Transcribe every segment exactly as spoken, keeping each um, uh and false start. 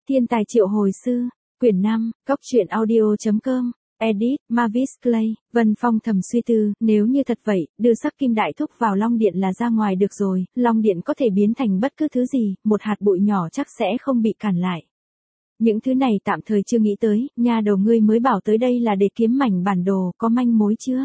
Thiên tài triệu hồi sư, quyển năm, góc truyện audio.com, edit, Mavis Clay. Vân Phong thầm suy tư, nếu như thật vậy, đưa sắc kim đại thúc vào Long Điện là ra ngoài được rồi, Long Điện có thể biến thành bất cứ thứ gì, một hạt bụi nhỏ chắc sẽ không bị cản lại. Những thứ này tạm thời chưa nghĩ tới, nha đầu ngươi mới bảo tới đây là để kiếm mảnh bản đồ, có manh mối chưa?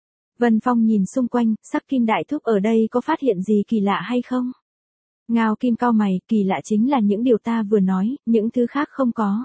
Vân Phong nhìn xung quanh, sắc kim đại thúc ở đây có phát hiện gì kỳ lạ hay không? Ngao Kim cau mày, kỳ lạ chính là những điều ta vừa nói, những thứ khác không có.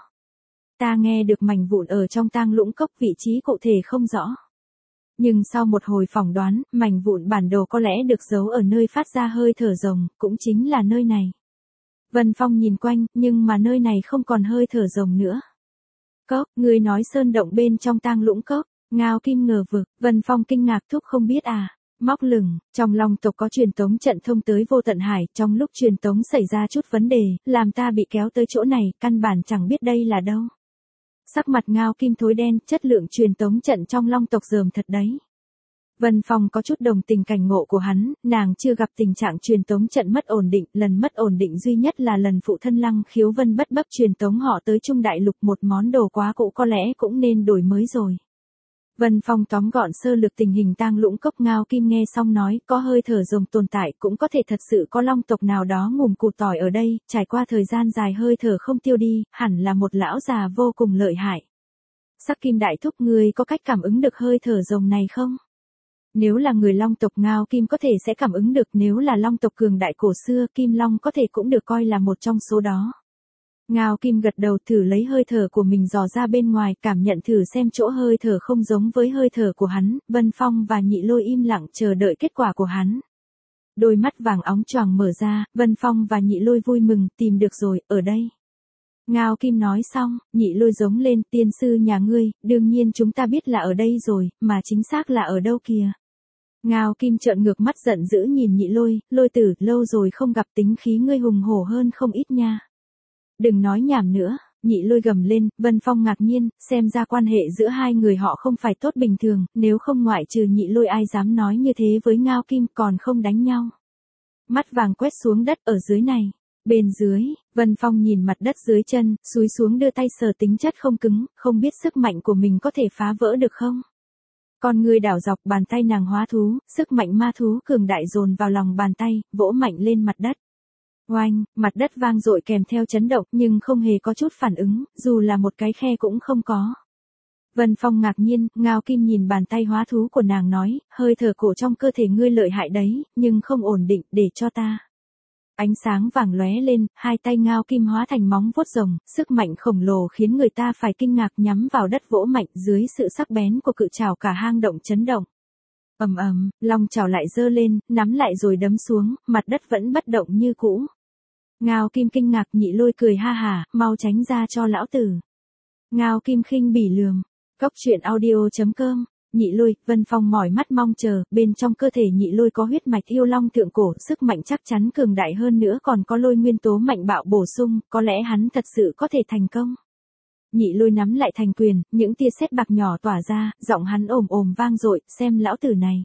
Ta nghe được mảnh vụn ở trong tang lũng cốc vị trí cụ thể không rõ. Nhưng sau một hồi phỏng đoán, mảnh vụn bản đồ có lẽ được giấu ở nơi phát ra hơi thở rồng, cũng chính là nơi này. Vân Phong nhìn quanh, nhưng mà nơi này không còn hơi thở rồng nữa. Cốc, ngươi nói sơn động bên trong tang lũng cốc, Ngao Kim ngờ vực, Vân Phong kinh ngạc thúc không biết à. Móc lửng, trong Long tộc có truyền tống trận thông tới vô tận hải, trong lúc truyền tống xảy ra chút vấn đề, làm ta bị kéo tới chỗ này, căn bản chẳng biết đây là đâu. Sắc mặt Ngao Kim thối đen, chất lượng truyền tống trận trong Long tộc dởm thật đấy. Vân Phong có chút đồng tình cảnh ngộ của hắn, nàng chưa gặp tình trạng truyền tống trận mất ổn định, lần mất ổn định duy nhất là lần phụ thân Lăng Khiếu Vân bất bấp truyền tống họ tới Trung Đại Lục, một món đồ quá cũ có lẽ cũng nên đổi mới rồi. Vân Phong tóm gọn sơ lược tình hình tang lũng cốc. Ngao Kim nghe xong nói, có hơi thở rồng tồn tại, cũng có thể thật sự có long tộc nào đó ngùm cụt tỏi ở đây, trải qua thời gian dài hơi thở không tiêu đi, hẳn là một lão già vô cùng lợi hại. Sắc Kim đại thúc, ngươi có cách cảm ứng được hơi thở rồng này không? Nếu là người long tộc, Ngao Kim có thể sẽ cảm ứng được, nếu là long tộc cường đại cổ xưa, Kim Long có thể cũng được coi là một trong số đó. Ngao Kim gật đầu, thử lấy hơi thở của mình dò ra bên ngoài, cảm nhận thử xem chỗ hơi thở không giống với hơi thở của hắn. Vân Phong và Nhị Lôi im lặng chờ đợi kết quả của hắn. Đôi mắt vàng óng choàng mở ra, Vân Phong và Nhị Lôi vui mừng, tìm được rồi, ở đây. Ngao Kim nói xong, Nhị Lôi giống lên, tiên sư nhà ngươi, đương nhiên chúng ta biết là ở đây rồi, mà chính xác là ở đâu kìa. Ngao Kim trợn ngược mắt giận dữ nhìn Nhị Lôi, Lôi tử, lâu rồi không gặp, tính khí ngươi hùng hổ hơn không ít nha. Đừng nói nhảm nữa, Nhị Lôi gầm lên. Vân Phong ngạc nhiên, xem ra quan hệ giữa hai người họ không phải tốt bình thường, nếu không ngoại trừ Nhị Lôi ai dám nói như thế với Ngao Kim, còn không đánh nhau. Mắt vàng quét xuống đất ở dưới này. Bên dưới, Vân Phong nhìn mặt đất dưới chân, xúi xuống đưa tay sờ, tính chất không cứng, không biết sức mạnh của mình có thể phá vỡ được không? Con người đảo dọc bàn tay nàng hóa thú, sức mạnh ma thú cường đại dồn vào lòng bàn tay, vỗ mạnh lên mặt đất. Oanh, mặt đất vang dội kèm theo chấn động, nhưng không hề có chút phản ứng, dù là một cái khe cũng không có. Vân Phong ngạc nhiên, Ngao Kim nhìn bàn tay hóa thú của nàng nói, hơi thở cổ trong cơ thể ngươi lợi hại đấy, nhưng không ổn định, để cho ta. Ánh sáng vàng lóe lên, hai tay Ngao Kim hóa thành móng vuốt rồng, sức mạnh khổng lồ khiến người ta phải kinh ngạc, nhắm vào đất vỗ mạnh, dưới sự sắc bén của cự trảo cả hang động chấn động. Ầm ầm, long chảo lại giơ lên, nắm lại rồi đấm xuống, mặt đất vẫn bất động như cũ. Ngao Kim kinh ngạc, Nhị Lôi cười ha hả, mau tránh ra cho lão tử. Ngao Kim khinh bỉ lườm. Góc truyện audio.com. Nhị Lôi, Vân Phong mỏi mắt mong chờ, bên trong cơ thể Nhị Lôi có huyết mạch yêu long thượng cổ, sức mạnh chắc chắn cường đại hơn nữa, còn có lôi nguyên tố mạnh bạo bổ sung, có lẽ hắn thật sự có thể thành công. Nhị Lôi nắm lại thành quyền, những tia sét bạc nhỏ tỏa ra, giọng hắn ồm ồm vang dội, xem lão tử này.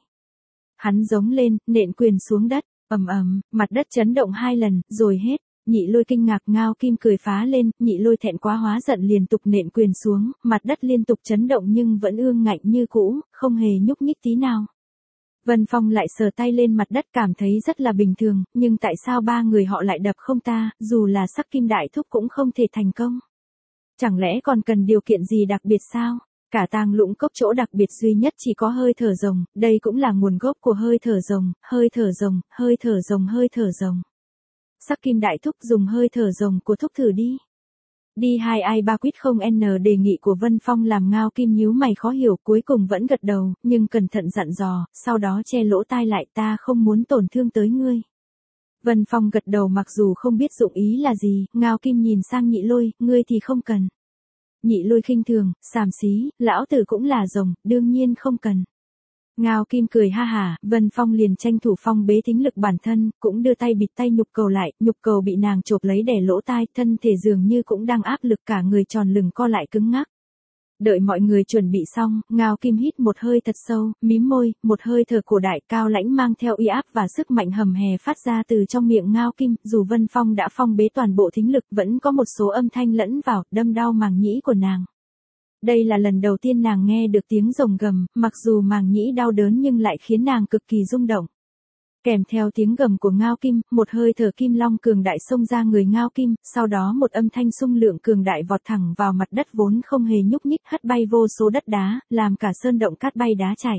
Hắn giống lên, nện quyền xuống đất, ầm ầm, mặt đất chấn động hai lần, rồi hết. Nhị Lôi kinh ngạc, Ngao Kim cười phá lên, Nhị Lôi thẹn quá hóa giận liên tục nện quyền xuống, mặt đất liên tục chấn động nhưng vẫn ương ngạnh như cũ, không hề nhúc nhích tí nào. Vân Phong lại sờ tay lên mặt đất, cảm thấy rất là bình thường, nhưng tại sao ba người họ lại đập không ta, dù là Sắc Kim đại thúc cũng không thể thành công. Chẳng lẽ còn cần điều kiện gì đặc biệt sao? Cả tang lũng cốc chỗ đặc biệt duy nhất chỉ có hơi thở rồng, đây cũng là nguồn gốc của hơi thở rồng, hơi thở rồng, hơi thở rồng, hơi thở rồng. Sắc Kim đại thúc dùng hơi thở rồng của thúc thử đi. Đi hai ai ba quýt không n đề nghị của Vân Phong làm Ngao Kim nhíu mày khó hiểu, cuối cùng vẫn gật đầu, nhưng cẩn thận dặn dò, sau đó che lỗ tai lại, ta không muốn tổn thương tới ngươi. Vân Phong gật đầu mặc dù không biết dụng ý là gì, Ngao Kim nhìn sang Nhị Lôi, ngươi thì không cần. Nhị Lôi khinh thường, xàm xí, lão tử cũng là rồng, đương nhiên không cần. Ngao Kim cười ha hả, Vân Phong liền tranh thủ phong bế thính lực bản thân, cũng đưa tay bịt tay nhục cầu lại, nhục cầu bị nàng chộp lấy đè lỗ tai, thân thể dường như cũng đang áp lực, cả người tròn lừng co lại cứng ngắc. Đợi mọi người chuẩn bị xong, Ngao Kim hít một hơi thật sâu, mím môi, một hơi thở cổ đại cao lãnh mang theo uy áp và sức mạnh hầm hè phát ra từ trong miệng Ngao Kim, dù Vân Phong đã phong bế toàn bộ thính lực vẫn có một số âm thanh lẫn vào, đâm đau màng nhĩ của nàng. Đây là lần đầu tiên nàng nghe được tiếng rồng gầm, mặc dù màng nhĩ đau đớn nhưng lại khiến nàng cực kỳ rung động. Kèm theo tiếng gầm của Ngao Kim, một hơi thở kim long cường đại xông ra người Ngao Kim, sau đó một âm thanh xung lượng cường đại vọt thẳng vào mặt đất vốn không hề nhúc nhích, hất bay vô số đất đá, làm cả sơn động cát bay đá chảy.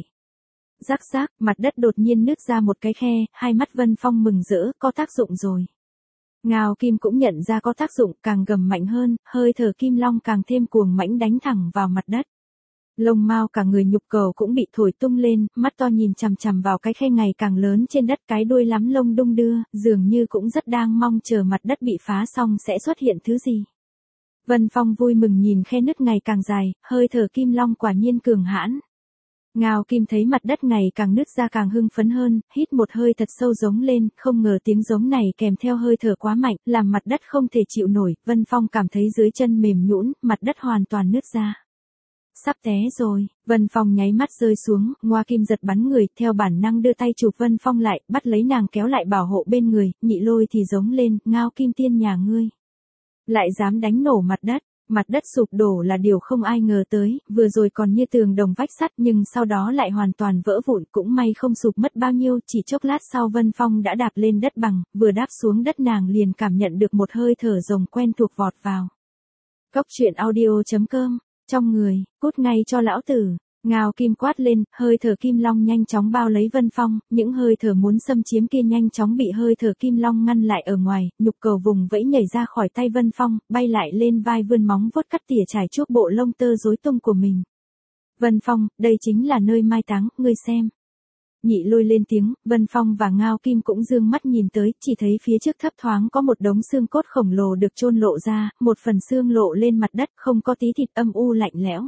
Rắc rác, mặt đất đột nhiên nứt ra một cái khe, hai mắt Vân Phong mừng rỡ, có tác dụng rồi. Ngao Kim cũng nhận ra có tác dụng, càng gầm mạnh hơn, hơi thở kim long càng thêm cuồng mãnh đánh thẳng vào mặt đất. Lông mao cả người nhục cầu cũng bị thổi tung lên, mắt to nhìn chằm chằm vào cái khe ngày càng lớn trên đất, cái đuôi lắm lông đung đưa, dường như cũng rất đang mong chờ mặt đất bị phá xong sẽ xuất hiện thứ gì. Vân Phong vui mừng nhìn khe nứt ngày càng dài, hơi thở kim long quả nhiên cường hãn. Ngao Kim thấy mặt đất ngày càng nứt ra càng hưng phấn hơn, hít một hơi thật sâu giống lên, không ngờ tiếng giống này kèm theo hơi thở quá mạnh, làm mặt đất không thể chịu nổi, Vân Phong cảm thấy dưới chân mềm nhũn, mặt đất hoàn toàn nứt ra. Sắp té rồi, Vân Phong nháy mắt rơi xuống, Ngoa Kim giật bắn người, theo bản năng đưa tay chụp Vân Phong lại, bắt lấy nàng kéo lại bảo hộ bên người, Nhị Lôi thì giống lên, Ngao Kim tiên nhà ngươi. Lại dám đánh nổ mặt đất, mặt đất sụp đổ là điều không ai ngờ tới, vừa rồi còn như tường đồng vách sắt nhưng sau đó lại hoàn toàn vỡ vụn, cũng may không sụp mất bao nhiêu, chỉ chốc lát sau Vân Phong đã đạp lên đất bằng, vừa đáp xuống đất nàng liền cảm nhận được một hơi thở rồng quen thuộc vọt vào. Cốc truyện audio chấm com Trong người, cút ngay cho lão tử, Ngao Kim quát lên, hơi thở kim long nhanh chóng bao lấy Vân Phong, những hơi thở muốn xâm chiếm kia nhanh chóng bị hơi thở kim long ngăn lại ở ngoài, nhục cầu vùng vẫy nhảy ra khỏi tay Vân Phong, bay lại lên vai vươn móng vuốt cắt tỉa trải chuốc bộ lông tơ rối tung của mình. Vân Phong, đây chính là nơi mai táng, ngươi xem. Nhị Lôi lên tiếng, Vân Phong và Ngao Kim cũng dương mắt nhìn tới, chỉ thấy phía trước thấp thoáng có một đống xương cốt khổng lồ được chôn lộ ra, một phần xương lộ lên mặt đất không có tí thịt, âm u lạnh lẽo.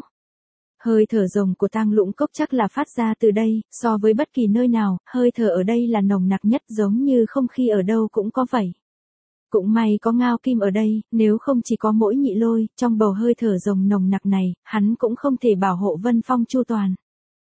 Hơi thở rồng của tang lũng cốc chắc là phát ra từ đây, so với bất kỳ nơi nào, hơi thở ở đây là nồng nặc nhất, giống như không khí ở đâu cũng có vậy. Cũng may có Ngao Kim ở đây, nếu không chỉ có mỗi Nhị Lôi, trong bầu hơi thở rồng nồng nặc này, hắn cũng không thể bảo hộ Vân Phong chu toàn.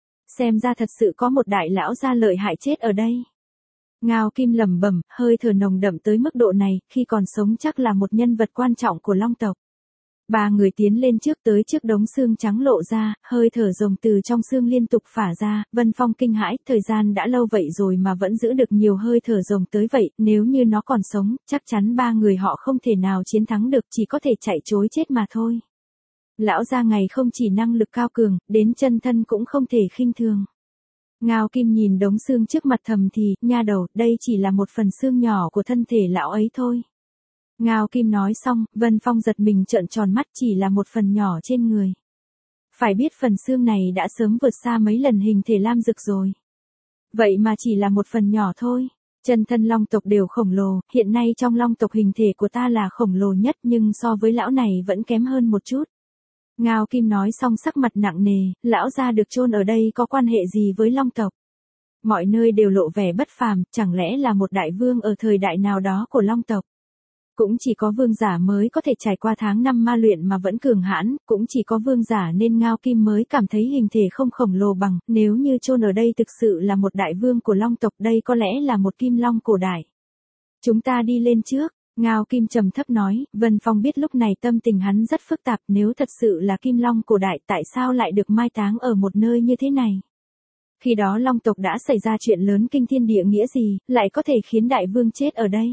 Xem ra thật sự có một đại lão gia lợi hại chết ở đây. Ngao Kim lẩm bẩm, hơi thở nồng đậm tới mức độ này, khi còn sống chắc là một nhân vật quan trọng của Long tộc. Ba người tiến lên trước tới trước đống xương trắng lộ ra, hơi thở rồng từ trong xương liên tục phả ra, Vân Phong kinh hãi, thời gian đã lâu vậy rồi mà vẫn giữ được nhiều hơi thở rồng tới vậy, nếu như nó còn sống, chắc chắn ba người họ không thể nào chiến thắng được, chỉ có thể chạy trối chết mà thôi. Lão gia ngày không chỉ năng lực cao cường, đến chân thân cũng không thể khinh thường. Ngao Kim nhìn đống xương trước mặt thầm thì, nha đầu, đây chỉ là một phần xương nhỏ của thân thể lão ấy thôi. Ngao Kim nói xong, Vân Phong giật mình trợn tròn mắt, chỉ là một phần nhỏ trên người. Phải biết phần xương này đã sớm vượt xa mấy lần hình thể lam dực rồi. Vậy mà chỉ là một phần nhỏ thôi. Chân thân long tộc đều khổng lồ, hiện nay trong long tộc hình thể của ta là khổng lồ nhất nhưng so với lão này vẫn kém hơn một chút. Ngao Kim nói xong sắc mặt nặng nề, lão gia được chôn ở đây có quan hệ gì với long tộc? Mọi nơi đều lộ vẻ bất phàm, chẳng lẽ là một đại vương ở thời đại nào đó của long tộc? Cũng chỉ có vương giả mới có thể trải qua tháng năm ma luyện mà vẫn cường hãn, cũng chỉ có vương giả nên Ngao Kim mới cảm thấy hình thể không khổng lồ bằng, nếu như chôn ở đây thực sự là một đại vương của long tộc, đây có lẽ là một kim long cổ đại. Chúng ta đi lên trước. Ngao Kim trầm thấp nói, Vân Phong biết lúc này tâm tình hắn rất phức tạp, nếu thật sự là kim long cổ đại tại sao lại được mai táng ở một nơi như thế này. Khi đó long tộc đã xảy ra chuyện lớn kinh thiên địa nghĩa gì, lại có thể khiến đại vương chết ở đây.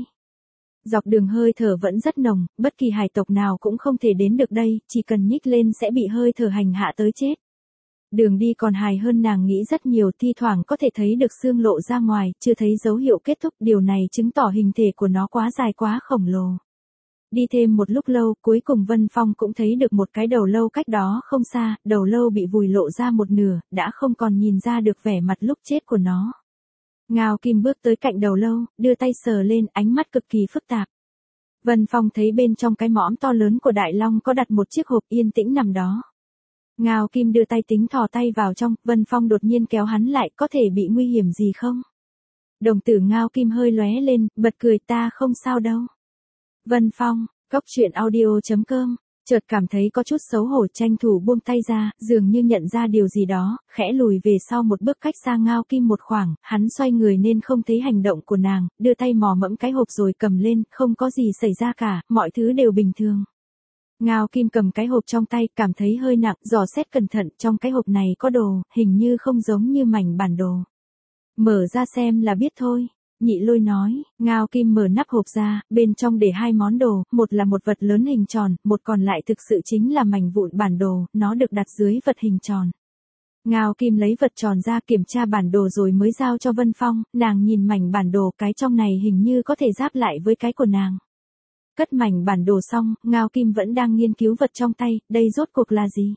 Dọc đường hơi thở vẫn rất nồng, bất kỳ hải tộc nào cũng không thể đến được đây, chỉ cần nhích lên sẽ bị hơi thở hành hạ tới chết. Đường đi còn hài hơn nàng nghĩ rất nhiều, thi thoảng có thể thấy được xương lộ ra ngoài, chưa thấy dấu hiệu kết thúc, điều này chứng tỏ hình thể của nó quá dài quá khổng lồ. Đi thêm một lúc lâu, cuối cùng Vân Phong cũng thấy được một cái đầu lâu cách đó không xa, đầu lâu bị vùi lộ ra một nửa, đã không còn nhìn ra được vẻ mặt lúc chết của nó. Ngao Kim bước tới cạnh đầu lâu, đưa tay sờ lên, ánh mắt cực kỳ phức tạp. Vân Phong thấy bên trong cái mõm to lớn của đại long có đặt một chiếc hộp yên tĩnh nằm đó. Ngao Kim đưa tay tính thò tay vào trong, Vân Phong đột nhiên kéo hắn lại, có thể bị nguy hiểm gì không? Đồng tử Ngao Kim hơi lóe lên, bật cười, ta không sao đâu. Vân Phong, cốc truyện audio chấm com Chợt cảm thấy có chút xấu hổ, tranh thủ buông tay ra, dường như nhận ra điều gì đó, khẽ lùi về sau một bước cách xa Ngao Kim một khoảng, hắn xoay người nên không thấy hành động của nàng, đưa tay mò mẫm cái hộp rồi cầm lên, không có gì xảy ra cả, mọi thứ đều bình thường. Ngao Kim cầm cái hộp trong tay, cảm thấy hơi nặng, dò xét cẩn thận, trong cái hộp này có đồ, hình như không giống như mảnh bản đồ. Mở ra xem là biết thôi. Nhị Lôi nói. Ngao Kim mở nắp hộp ra, bên trong để hai món đồ, một là một vật lớn hình tròn, một còn lại thực sự chính là mảnh vụn bản đồ, nó được đặt dưới vật hình tròn. Ngao Kim lấy vật tròn ra kiểm tra bản đồ rồi mới giao cho Vân Phong, nàng nhìn mảnh bản đồ, cái trong này hình như có thể giáp lại với cái của nàng. Cất mảnh bản đồ xong, Ngao Kim vẫn đang nghiên cứu vật trong tay, đây rốt cuộc là gì?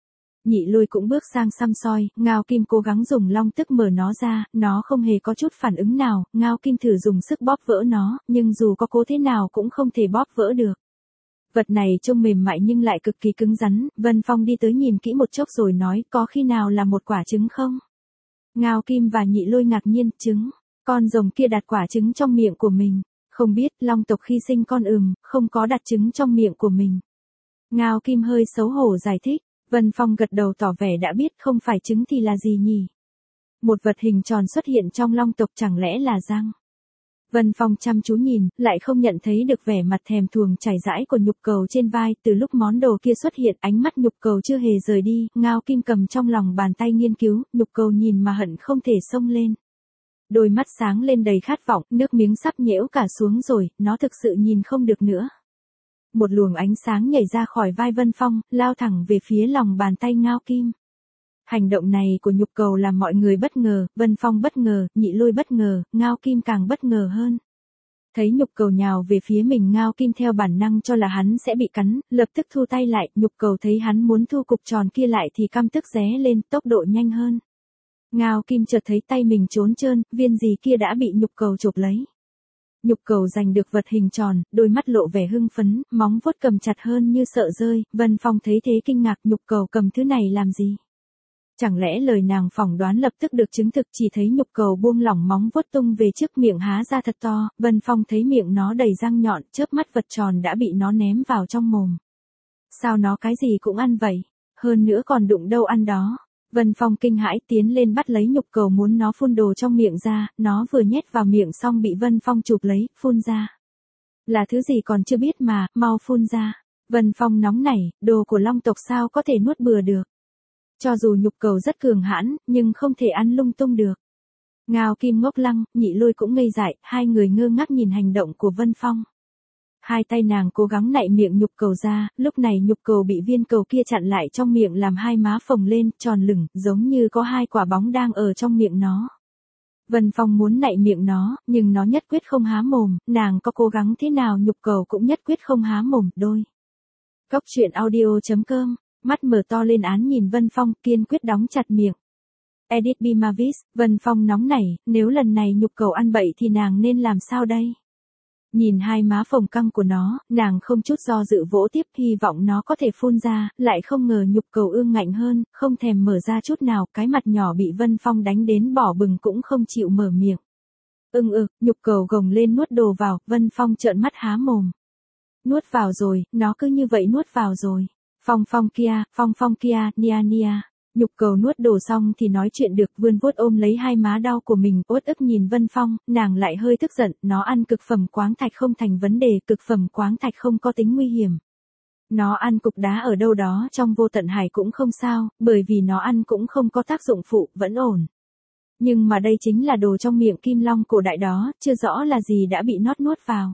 Nhị Lôi cũng bước sang xăm soi, Ngao Kim cố gắng dùng long tức mở nó ra, nó không hề có chút phản ứng nào, Ngao Kim thử dùng sức bóp vỡ nó, nhưng dù có cố thế nào cũng không thể bóp vỡ được. Vật này trông mềm mại nhưng lại cực kỳ cứng rắn, Vân Phong đi tới nhìn kỹ một chốc rồi nói, có khi nào là một quả trứng không? Ngao Kim và Nhị Lôi ngạc nhiên, trứng, con rồng kia đặt quả trứng trong miệng của mình, không biết, long tộc khi sinh con ừm, không có đặt trứng trong miệng của mình. Ngao Kim hơi xấu hổ giải thích. Vân Phong gật đầu tỏ vẻ đã biết, không phải trứng thì là gì nhỉ? Một vật hình tròn xuất hiện trong long tộc, chẳng lẽ là răng? Vân Phong chăm chú nhìn, lại không nhận thấy được vẻ mặt thèm thuồng chảy rãi của Nhục Cầu trên vai, từ lúc món đồ kia xuất hiện, ánh mắt Nhục Cầu chưa hề rời đi, Ngao Kim cầm trong lòng bàn tay nghiên cứu, Nhục Cầu nhìn mà hận không thể xông lên. Đôi mắt sáng lên đầy khát vọng, nước miếng sắp nhễu cả xuống rồi, nó thực sự nhìn không được nữa. Một luồng ánh sáng nhảy ra khỏi vai Vân Phong, lao thẳng về phía lòng bàn tay Ngao Kim. Hành động này của Nhục Cầu làm mọi người bất ngờ, Vân Phong bất ngờ, Nhị Lôi bất ngờ, Ngao Kim càng bất ngờ hơn. Thấy Nhục Cầu nhào về phía mình, Ngao Kim theo bản năng cho là hắn sẽ bị cắn, lập tức thu tay lại, Nhục Cầu thấy hắn muốn thu cục tròn kia lại thì căm tức ré lên, tốc độ nhanh hơn. Ngao Kim chợt thấy tay mình trốn trơn, viên gì kia đã bị Nhục Cầu chộp lấy. Nhục Cầu giành được vật hình tròn, đôi mắt lộ vẻ hưng phấn, móng vuốt cầm chặt hơn như sợ rơi, Vân Phong thấy thế kinh ngạc, Nhục Cầu cầm thứ này làm gì? Chẳng lẽ lời nàng phỏng đoán lập tức được chứng thực, chỉ thấy Nhục Cầu buông lỏng móng vuốt tung về trước, miệng há ra thật to, Vân Phong thấy miệng nó đầy răng nhọn, chớp mắt vật tròn đã bị nó ném vào trong mồm. Sao nó cái gì cũng ăn vậy? Hơn nữa còn đụng đâu ăn đó. Vân Phong kinh hãi tiến lên bắt lấy Nhục Cầu muốn nó phun đồ trong miệng ra, nó vừa nhét vào miệng xong bị Vân Phong chụp lấy, phun ra. Là thứ gì còn chưa biết mà, mau phun ra. Vân Phong nóng nảy, đồ của long tộc sao có thể nuốt bừa được. Cho dù Nhục Cầu rất cường hãn, nhưng không thể ăn lung tung được. Ngao Kim ngốc lăng, Nhị Lôi cũng ngây dại, hai người ngơ ngác nhìn hành động của Vân Phong. Hai tay nàng cố gắng nạy miệng Nhục Cầu ra, lúc này Nhục Cầu bị viên cầu kia chặn lại trong miệng làm hai má phồng lên, tròn lửng, giống như có hai quả bóng đang ở trong miệng nó. Vân Phong muốn nạy miệng nó, nhưng nó nhất quyết không há mồm, nàng có cố gắng thế nào Nhục Cầu cũng nhất quyết không há mồm, đôi. Cốc truyện audio chấm com, mắt mở to lên án nhìn Vân Phong, kiên quyết đóng chặt miệng. Edit by Mavis, Vân Phong nóng nảy, nếu lần này Nhục Cầu ăn bậy thì nàng nên làm sao đây? Nhìn hai má phồng căng của nó, nàng không chút do dự vỗ tiếp, hy vọng nó có thể phun ra, lại không ngờ Nhục Cầu ương ngạnh hơn, không thèm mở ra chút nào, cái mặt nhỏ bị Vân Phong đánh đến đỏ bừng cũng không chịu mở miệng. Ưng ực, Nhục Cầu gồng lên nuốt đồ vào, Vân Phong trợn mắt há mồm. Nuốt vào rồi, nó cứ như vậy nuốt vào rồi. Phong Phong kia, Phong Phong kia, nia nia. Nhục Cầu nuốt đồ xong thì nói chuyện được, vươn vuốt ôm lấy hai má đau của mình, uất ức nhìn Vân Phong, nàng lại hơi tức giận, nó ăn cực phẩm quáng thạch không thành vấn đề, cực phẩm quáng thạch không có tính nguy hiểm. Nó ăn cục đá ở đâu đó trong vô tận hải cũng không sao, bởi vì nó ăn cũng không có tác dụng phụ, vẫn ổn. Nhưng mà đây chính là đồ trong miệng Kim Long cổ đại đó, chưa rõ là gì đã bị nó nuốt vào.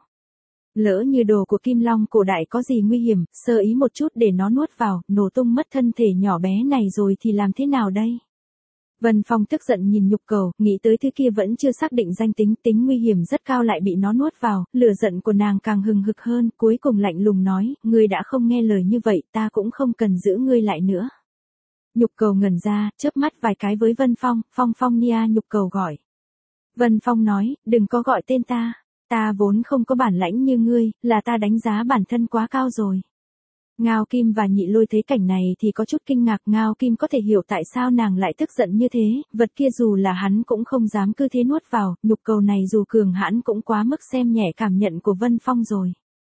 Lỡ như đồ của Kim Long cổ đại có gì nguy hiểm, sơ ý một chút để nó nuốt vào, nổ tung mất thân thể nhỏ bé này rồi thì làm thế nào đây? Vân Phong tức giận nhìn Nhục Cầu, nghĩ tới thứ kia vẫn chưa xác định danh tính, tính nguy hiểm rất cao lại bị nó nuốt vào, lửa giận của nàng càng hừng hực hơn, cuối cùng lạnh lùng nói, ngươi đã không nghe lời như vậy, ta cũng không cần giữ ngươi lại nữa. Nhục Cầu ngẩn ra, chớp mắt vài cái với Vân Phong, Phong Phong nia, Nhục Cầu gọi. Vân Phong nói, đừng có gọi tên ta. Ta vốn không có bản lãnh như ngươi, là ta đánh giá bản thân quá cao rồi. Ngao Kim và Nhị Lôi thấy cảnh này thì có chút kinh ngạc, Ngao Kim có thể hiểu tại sao nàng lại tức giận như thế, vật kia dù là hắn cũng không dám cứ thế nuốt vào, Nhục Cầu này dù cường hãn cũng quá mức xem nhẹ cảm nhận của Vân Phong rồi.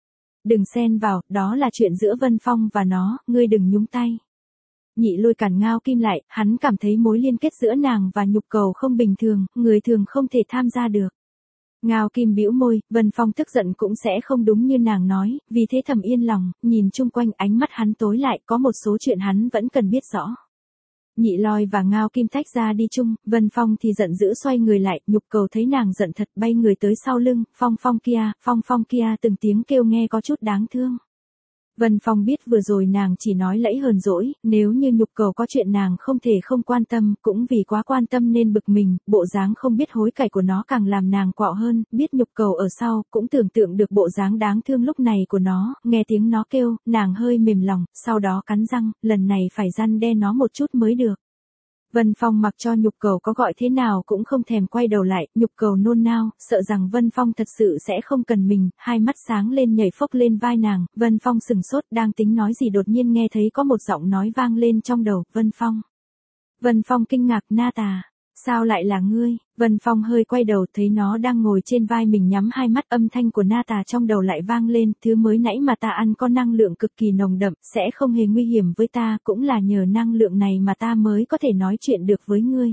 đừng xen vào, đó là chuyện giữa Vân Phong và nó, ngươi đừng nhúng tay. Nhị Lôi cản Ngao Kim lại, hắn cảm thấy mối liên kết giữa nàng và Nhục Cầu không bình thường, người thường không thể tham gia được. Ngao Kim bĩu môi, Vân Phong tức giận cũng sẽ không đúng như nàng nói, vì thế thầm yên lòng, nhìn chung quanh ánh mắt hắn tối lại, có một số chuyện hắn vẫn cần biết rõ. Nhị Lôi và Ngao Kim tách ra đi chung, Vân Phong thì giận dữ xoay người lại, Nhục Cầu thấy nàng giận thật bay người tới sau lưng, Phong Phong kia, Phong Phong kia từng tiếng kêu nghe có chút đáng thương. Vân Phong biết vừa rồi nàng chỉ nói lẫy hờn dỗi, nếu như Nhục Cầu có chuyện nàng không thể không quan tâm, cũng vì quá quan tâm nên bực mình, bộ dáng không biết hối cải của nó càng làm nàng quạo hơn, biết Nhục Cầu ở sau, cũng tưởng tượng được bộ dáng đáng thương lúc này của nó, nghe tiếng nó kêu, nàng hơi mềm lòng, sau đó cắn răng, lần này phải răn đe nó một chút mới được. Vân Phong mặc cho Nhục Cầu có gọi thế nào cũng không thèm quay đầu lại, Nhục Cầu nôn nao, sợ rằng Vân Phong thật sự sẽ không cần mình, hai mắt sáng lên nhảy phốc lên vai nàng, Vân Phong sừng sốt đang tính nói gì đột nhiên nghe thấy có một giọng nói vang lên trong đầu, Vân Phong. Vân Phong kinh ngạc, Na Tà, sao lại là ngươi? Vân Phong hơi quay đầu thấy nó đang ngồi trên vai mình nhắm hai mắt, âm thanh của Na Tà trong đầu lại vang lên, thứ mới nãy mà ta ăn có năng lượng cực kỳ nồng đậm, sẽ không hề nguy hiểm với ta, cũng là nhờ năng lượng này mà ta mới có thể nói chuyện được với ngươi.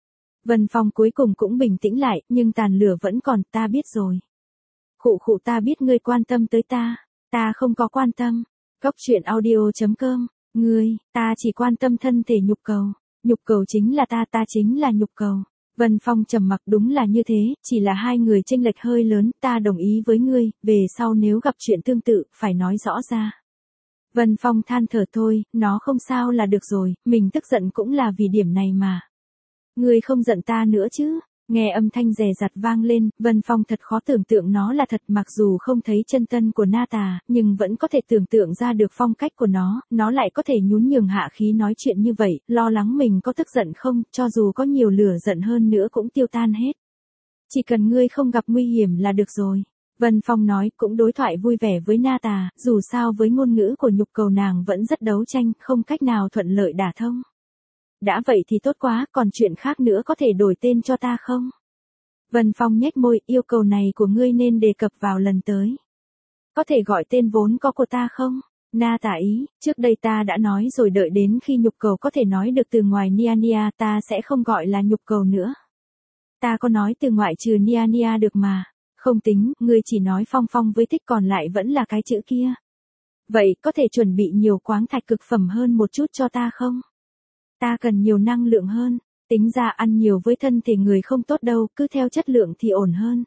Vân Phong cuối cùng cũng bình tĩnh lại, nhưng tàn lửa vẫn còn, ta biết rồi. Khụ khụ, ta biết ngươi quan tâm tới ta, ta không có quan tâm. Cốc truyện audio chấm com, ngươi, ta chỉ quan tâm thân thể Nhục Cầu. Nhục Cầu chính là ta, ta chính là Nhục Cầu. Vân Phong trầm mặc, đúng là như thế, chỉ là hai người chênh lệch hơi lớn, ta đồng ý với ngươi, về sau nếu gặp chuyện tương tự, phải nói rõ ra. Vân Phong than thở, thôi, nó không sao là được rồi, mình tức giận cũng là vì điểm này mà. Ngươi không giận ta nữa chứ? Nghe âm thanh dè dặt vang lên, Vân Phong thật khó tưởng tượng nó là thật, mặc dù không thấy chân thân của Na Tà, nhưng vẫn có thể tưởng tượng ra được phong cách của nó, nó lại có thể nhún nhường hạ khí nói chuyện như vậy, lo lắng mình có tức giận không, cho dù có nhiều lửa giận hơn nữa cũng tiêu tan hết. Chỉ cần ngươi không gặp nguy hiểm là được rồi. Vân Phong nói, cũng đối thoại vui vẻ với Na Tà, dù sao với ngôn ngữ của Nhục Cầu nàng vẫn rất đấu tranh, không cách nào thuận lợi đả thông. Đã vậy thì tốt quá, còn chuyện khác nữa có thể đổi tên cho ta không? Vân Phong nhếch môi, yêu cầu này của ngươi nên đề cập vào lần tới. Có thể gọi tên vốn có của ta không? Na Tà ý, trước đây ta đã nói rồi, đợi đến khi Nhục Cầu có thể nói được từ ngoài Nia Nia ta sẽ không gọi là Nhục Cầu nữa. Ta có nói từ ngoại trừ Nia Nia được mà. Không tính, ngươi chỉ nói Phong Phong với Thích, còn lại vẫn là cái chữ kia. Vậy có thể chuẩn bị nhiều khoáng thạch cực phẩm hơn một chút cho ta không? Ta cần nhiều năng lượng hơn, tính ra ăn nhiều với thân thể người không tốt đâu, cứ theo chất lượng thì ổn hơn.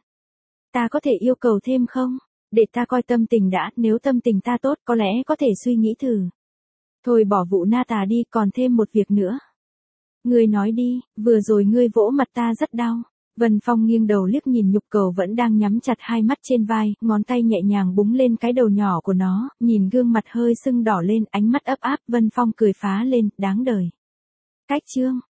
Ta có thể yêu cầu thêm không? Để ta coi tâm tình đã, nếu tâm tình ta tốt có lẽ có thể suy nghĩ thử. Thôi bỏ vụ Na Tà đi, còn thêm một việc nữa. Ngươi nói đi, vừa rồi ngươi vỗ mặt ta rất đau. Vân Phong nghiêng đầu liếc nhìn Nhục Cầu vẫn đang nhắm chặt hai mắt trên vai, ngón tay nhẹ nhàng búng lên cái đầu nhỏ của nó, nhìn gương mặt hơi sưng đỏ lên, ánh mắt ấp áp, Vân Phong cười phá lên, đáng đời. Cách chương